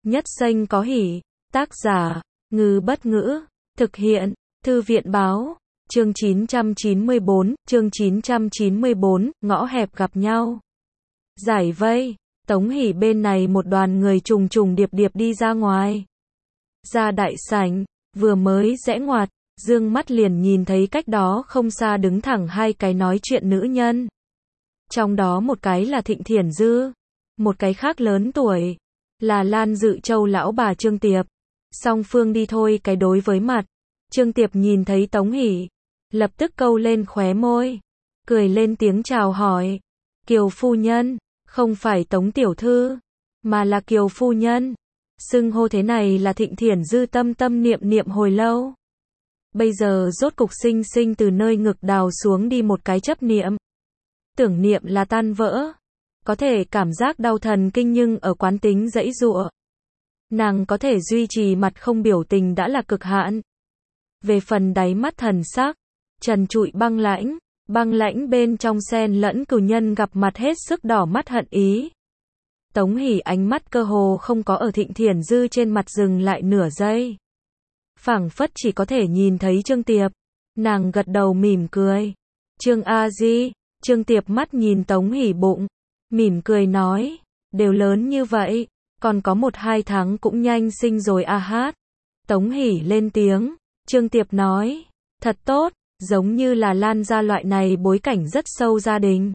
Nhất xanh có hỉ. Tác giả, Ngư Bất Ngữ. Thực hiện, Thư viện Báo. Chương 994, ngõ hẹp gặp nhau. Giải vây, Tống Hỷ bên này một đoàn người trùng trùng điệp điệp đi ra ngoài. Ra đại sảnh, vừa mới rẽ ngoặt, dương mắt liền nhìn thấy cách đó không xa đứng thẳng hai cái nói chuyện nữ nhân. Trong đó một cái là Thịnh Thiển Dư, một cái khác lớn tuổi, là Lan Dự Châu lão bà Trương Tiệp. Song phương đi thôi cái đối với mặt. Trương Tiệp nhìn thấy Tống Hỷ, lập tức câu lên khóe môi, cười lên tiếng chào hỏi. Kiều phu nhân, không phải Tống tiểu thư, mà là Kiều phu nhân. Xưng hô thế này là Thịnh Thiển Dư tâm tâm niệm niệm hồi lâu. Bây giờ rốt cục sinh sinh từ nơi ngực đào xuống đi một cái chấp niệm. Tưởng niệm là tan vỡ. Có thể cảm giác đau thần kinh nhưng ở quán tính giãy giụa. Nàng có thể duy trì mặt không biểu tình đã là cực hạn. Về phần đáy mắt thần sắc, trần trụi băng lãnh bên trong xen lẫn cửu nhân gặp mặt hết sức đỏ mắt hận ý. Tống Hỷ ánh mắt cơ hồ không có ở Thịnh Thiển Dư trên mặt dừng lại nửa giây. Phảng phất chỉ có thể nhìn thấy Trương Tiệp. Nàng gật đầu mỉm cười. Trương A Di, Trương Tiệp mắt nhìn Tống Hỷ bụng, mỉm cười nói, đều lớn như vậy, còn có 1-2 tháng cũng nhanh sinh rồi a hát. Tống Hỷ lên tiếng, Trương Tiệp nói, thật tốt, giống như là Lan gia loại này bối cảnh rất sâu gia đình.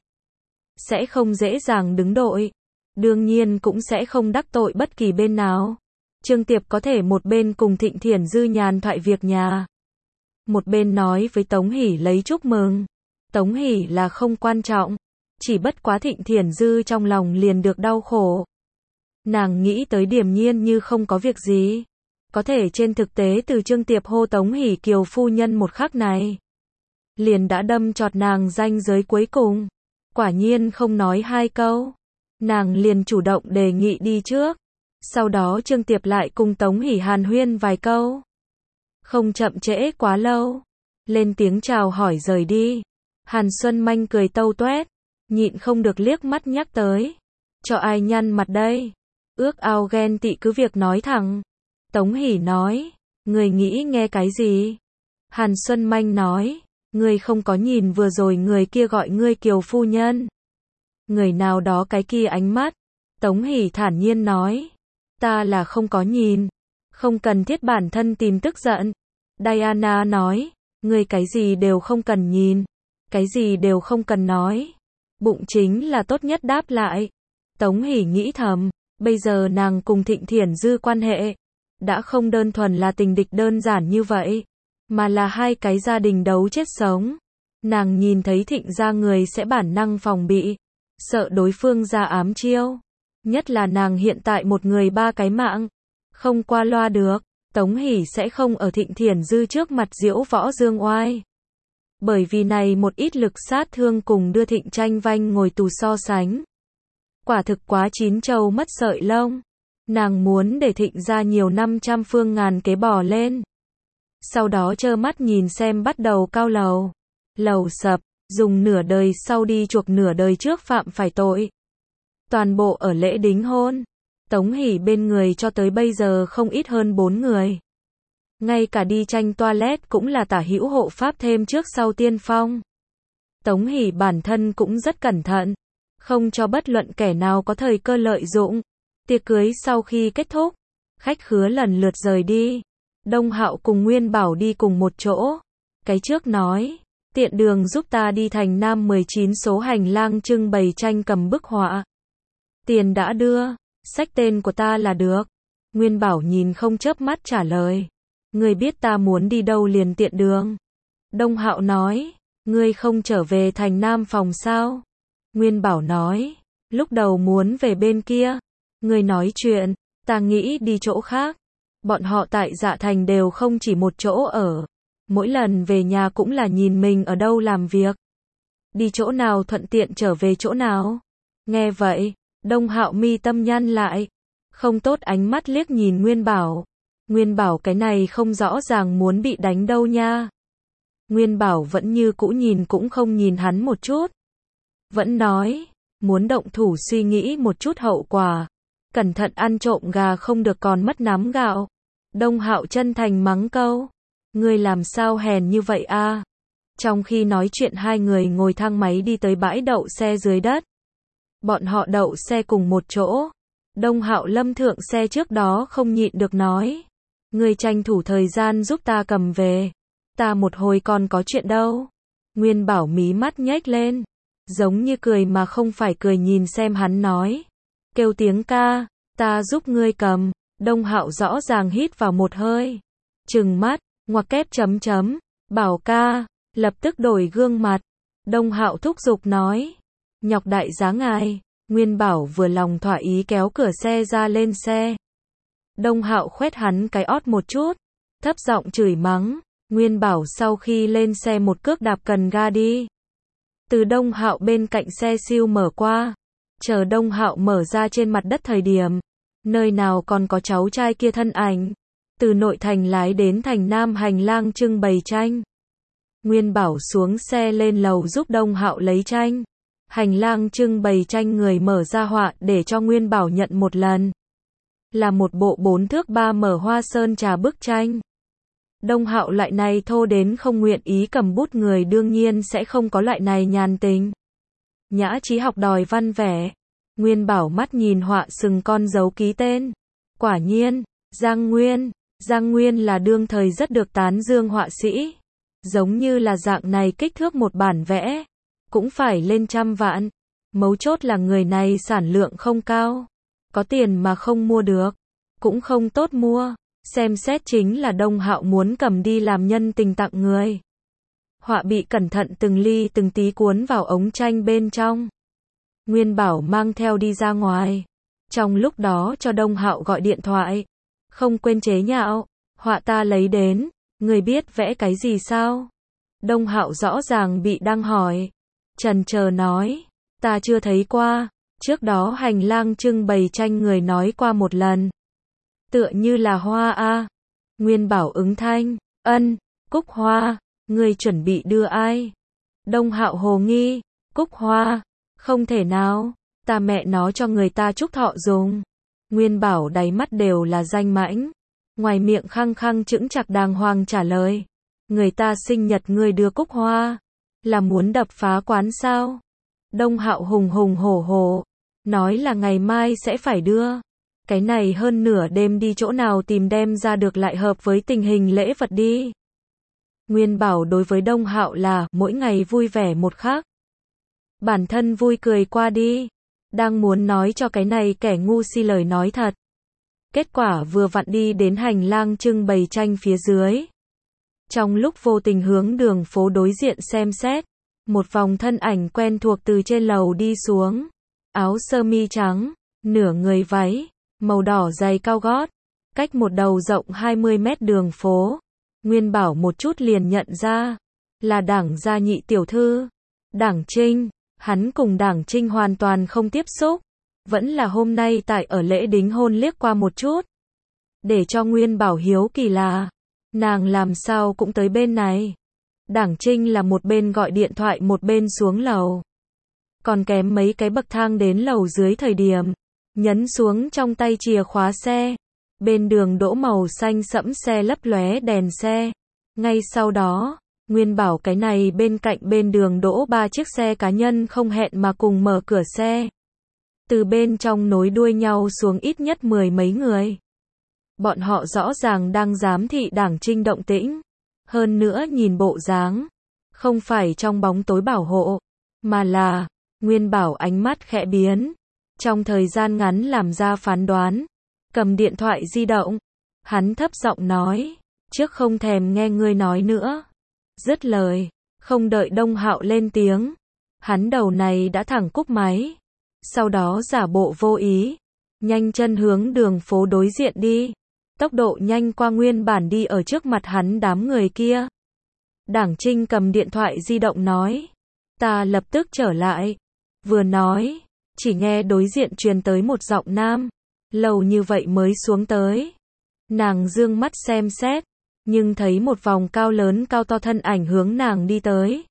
Sẽ không dễ dàng đứng đội, đương nhiên cũng sẽ không đắc tội bất kỳ bên nào. Trương Tiệp có thể một bên cùng Thịnh Thiển Dư nhàn thoại việc nhà, một bên nói với Tống Hỷ lấy chúc mừng. Tống Hỷ là không quan trọng, chỉ bất quá Thịnh Thiển Dư trong lòng liền được đau khổ. Nàng nghĩ tới điềm nhiên như không có việc gì. Có thể trên thực tế từ Trương Tiệp hô Tống Hỷ Kiều phu nhân một khắc này, liền đã đâm chọt nàng ranh giới cuối cùng. Quả nhiên không nói 2 câu, nàng liền chủ động đề nghị đi trước. Sau đó Trương Tiệp lại cùng Tống Hỷ hàn huyên vài câu. Không chậm trễ quá lâu, lên tiếng chào hỏi rời đi. Hàn Xuân Manh cười tâu toét, nhịn không được liếc mắt nhắc tới. Cho ai nhăn mặt đây? Ước ao ghen tị cứ việc nói thẳng. Tống Hỷ nói, người nghĩ nghe cái gì? Hàn Xuân Manh nói, người không có nhìn vừa rồi người kia gọi ngươi Kiều phu nhân. Người nào đó cái kia ánh mắt. Tống Hỷ thản nhiên nói, ta là không có nhìn, không cần thiết bản thân tìm tức giận. Diana nói, người cái gì đều không cần nhìn, cái gì đều không cần nói, bụng chính là tốt nhất đáp lại. Tống Hỷ nghĩ thầm, bây giờ nàng cùng Thịnh Thiển Dư quan hệ đã không đơn thuần là tình địch đơn giản như vậy, mà là hai cái gia đình đấu chết sống. Nàng nhìn thấy Thịnh gia người sẽ bản năng phòng bị, sợ đối phương ra ám chiêu. Nhất là nàng hiện tại một người 3 cái mạng, không qua loa được. Tống Hỷ sẽ không ở Thịnh Thiển Dư trước mặt diễu võ dương oai. Bởi vì này một ít lực sát thương cùng đưa Thịnh Tranh Vanh ngồi tù so sánh. Quả thực quá chín trâu mất sợi lông. Nàng muốn để Thịnh gia nhiều 500 phương ngàn kế bò lên. Sau đó trơ mắt nhìn xem bắt đầu cao lầu. Lầu sập, dùng nửa đời sau đi chuộc nửa đời trước phạm phải tội. Toàn bộ ở lễ đính hôn. Tống Hỷ bên người cho tới bây giờ không ít hơn 4 người. Ngay cả đi tranh toilet cũng là tả hữu hộ pháp thêm trước sau tiên phong. Tống Hỷ bản thân cũng rất cẩn thận, không cho bất luận kẻ nào có thời cơ lợi dụng. Tiệc cưới sau khi kết thúc, khách khứa lần lượt rời đi. Đông Hạo cùng Nguyên Bảo đi cùng một chỗ. Cái trước nói, tiện đường giúp ta đi thành Nam 19 số hành lang trưng bày tranh cầm bức họa. Tiền đã đưa, xách tên của ta là được. Nguyên Bảo nhìn không chớp mắt trả lời, ngươi biết ta muốn đi đâu liền tiện đường. Đông Hạo nói, ngươi không trở về thành Nam phòng sao? Nguyên Bảo nói, lúc đầu muốn về bên kia. Ngươi nói chuyện, ta nghĩ đi chỗ khác. Bọn họ tại Dạ Thành đều không chỉ một chỗ ở. Mỗi lần về nhà cũng là nhìn mình ở đâu làm việc. Đi chỗ nào thuận tiện trở về chỗ nào. Nghe vậy, Đông Hạo mi tâm nhăn lại. Không tốt ánh mắt liếc nhìn Nguyên Bảo. Nguyên Bảo cái này không rõ ràng muốn bị đánh đâu nha. Nguyên Bảo vẫn như cũ nhìn cũng không nhìn hắn một chút. Vẫn nói, muốn động thủ suy nghĩ một chút hậu quả. cẩn thận ăn trộm gà không được còn mất nắm gạo. Đông Hạo chân thành mắng câu, ngươi làm sao hèn như vậy a? Trong khi nói chuyện hai người ngồi thang máy đi tới bãi đậu xe dưới đất. Bọn họ đậu xe cùng một chỗ. Đông Hạo lâm thượng xe trước đó không nhịn được nói, ngươi tranh thủ thời gian giúp ta cầm về. Ta một hồi còn có chuyện đâu. Nguyên Bảo mí mắt nhếch lên, giống như cười mà không phải cười nhìn xem hắn nói, kêu tiếng ca, ta giúp ngươi cầm. Đông Hạo rõ ràng hít vào một hơi, trừng mắt, ngoặc kép chấm chấm, Bảo ca, lập tức đổi gương mặt. Đông Hạo thúc giục nói, nhọc đại giá ngài. Nguyên Bảo vừa lòng thỏa ý kéo cửa xe ra lên xe. Đông Hạo khoét hắn cái ót một chút, thấp giọng chửi mắng. Nguyên Bảo sau khi lên xe một cước đạp cần ga đi. Từ Đông Hạo bên cạnh xe siêu mở qua. Chờ Đông Hạo mở ra trên mặt đất thời điểm, nơi nào còn có cháu trai kia thân ảnh. Từ nội thành lái đến thành Nam hành lang trưng bày tranh. Nguyên Bảo xuống xe lên lầu giúp Đông Hạo lấy tranh. Hành lang trưng bày tranh người mở ra họa để cho Nguyên Bảo nhận một lần. Là một bộ 4 thước 3 mở hoa sơn trà bức tranh. Đông Hạo loại này thô đến không nguyện ý cầm bút người đương nhiên sẽ không có loại này nhàn tình. Nhã trí học đòi văn vẻ. Nguyên Bảo mắt nhìn họa sừng con dấu ký tên. Quả nhiên, Giang Nguyên. Giang Nguyên là đương thời rất được tán dương họa sĩ. Giống như là dạng này kích thước một bản vẽ, cũng phải lên trăm vạn. Mấu chốt là người này sản lượng không cao. Có tiền mà không mua được, cũng không tốt mua. Xem xét chính là Đông Hạo muốn cầm đi làm nhân tình tặng người. Họa bị cẩn thận từng ly từng tí cuốn vào ống tranh bên trong. Nguyên Bảo mang theo đi ra ngoài. Trong lúc đó cho Đông Hạo gọi điện thoại. Không quên chế nhạo, họa ta lấy đến, người biết vẽ cái gì sao? Đông Hạo rõ ràng bị đang hỏi. Chần chờ nói, ta chưa thấy qua. Trước đó hành lang trưng bày tranh người nói qua một lần. Tựa như là hoa a. Nguyên Bảo ứng thanh, ân, cúc hoa, người chuẩn bị đưa ai? Đông Hạo hồ nghi, cúc hoa, không thể nào, ta mẹ nó cho người ta chúc thọ dùng. Nguyên Bảo đáy mắt đều là danh mãnh, ngoài miệng khăng khăng chững chạc đàng hoàng trả lời, người ta sinh nhật ngươi đưa cúc hoa, là muốn đập phá quán sao? Đông Hạo hùng hùng hổ hổ, nói là ngày mai sẽ phải đưa. Cái này hơn nửa đêm đi chỗ nào tìm đem ra được lại hợp với tình hình lễ vật đi. Nguyên Bảo đối với Đông Hạo là mỗi ngày vui vẻ một khác. Bản thân vui cười qua đi, đang muốn nói cho cái này kẻ ngu si lời nói thật. Kết quả vừa vặn đi đến hành lang trưng bày tranh phía dưới. Trong lúc vô tình hướng đường phố đối diện xem xét, một vòng thân ảnh quen thuộc từ trên lầu đi xuống. Áo sơ mi trắng, nửa người váy, màu đỏ giày cao gót, cách một đầu rộng 20 mét đường phố. Nguyên Bảo một chút liền nhận ra, là Đảng gia nhị tiểu thư, Đảng Trinh. Hắn cùng Đảng Trinh hoàn toàn không tiếp xúc, vẫn là hôm nay tại ở lễ đính hôn liếc qua một chút. Để cho Nguyên Bảo hiếu kỳ là, nàng làm sao cũng tới bên này. Đảng Trinh là một bên gọi điện thoại một bên xuống lầu. Còn kém mấy cái bậc thang đến lầu dưới thời điểm, nhấn xuống trong tay chìa khóa xe. Bên đường đỗ màu xanh sẫm xe lấp lóe đèn xe. Ngay sau đó, Nguyên Bảo cái này bên cạnh bên đường đỗ 3 chiếc xe cá nhân không hẹn mà cùng mở cửa xe. Từ bên trong nối đuôi nhau xuống ít nhất 10 mấy người. Bọn họ rõ ràng đang giám thị Đảng Trinh động tĩnh. Hơn nữa nhìn bộ dáng, không phải trong bóng tối bảo hộ, mà là, Nguyên Bảo ánh mắt khẽ biến. Trong thời gian ngắn làm ra phán đoán, cầm điện thoại di động, hắn thấp giọng nói, trước không thèm nghe ngươi nói nữa. Dứt lời, không đợi Đông Hạo lên tiếng, hắn đầu này đã thẳng cúp máy. Sau đó giả bộ vô ý, nhanh chân hướng đường phố đối diện đi. Tốc độ nhanh qua nguyên bản đi ở trước mặt hắn đám người kia. Đảng Trinh cầm điện thoại di động nói, ta lập tức trở lại. Vừa nói, chỉ nghe đối diện truyền tới một giọng nam, lâu như vậy mới xuống tới. Nàng dương mắt xem xét, nhưng thấy một vòng cao lớn cao to thân ảnh hướng nàng đi tới.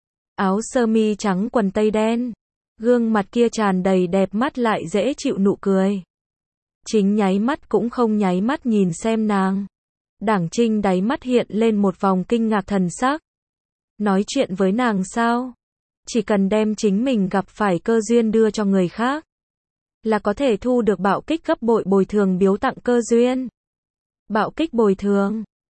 Áo sơ mi trắng quần tây đen, gương mặt kia tràn đầy đẹp mắt lại dễ chịu nụ cười. Chính nháy mắt cũng không nháy mắt nhìn xem nàng. Đảng Trinh đáy mắt hiện lên một vòng kinh ngạc thần sắc. Nói chuyện với nàng sao? Chỉ cần đem chính mình gặp phải cơ duyên đưa cho người khác, là có thể thu được bạo kích gấp bội bồi thường biếu tặng cơ duyên. Bạo kích bồi thường.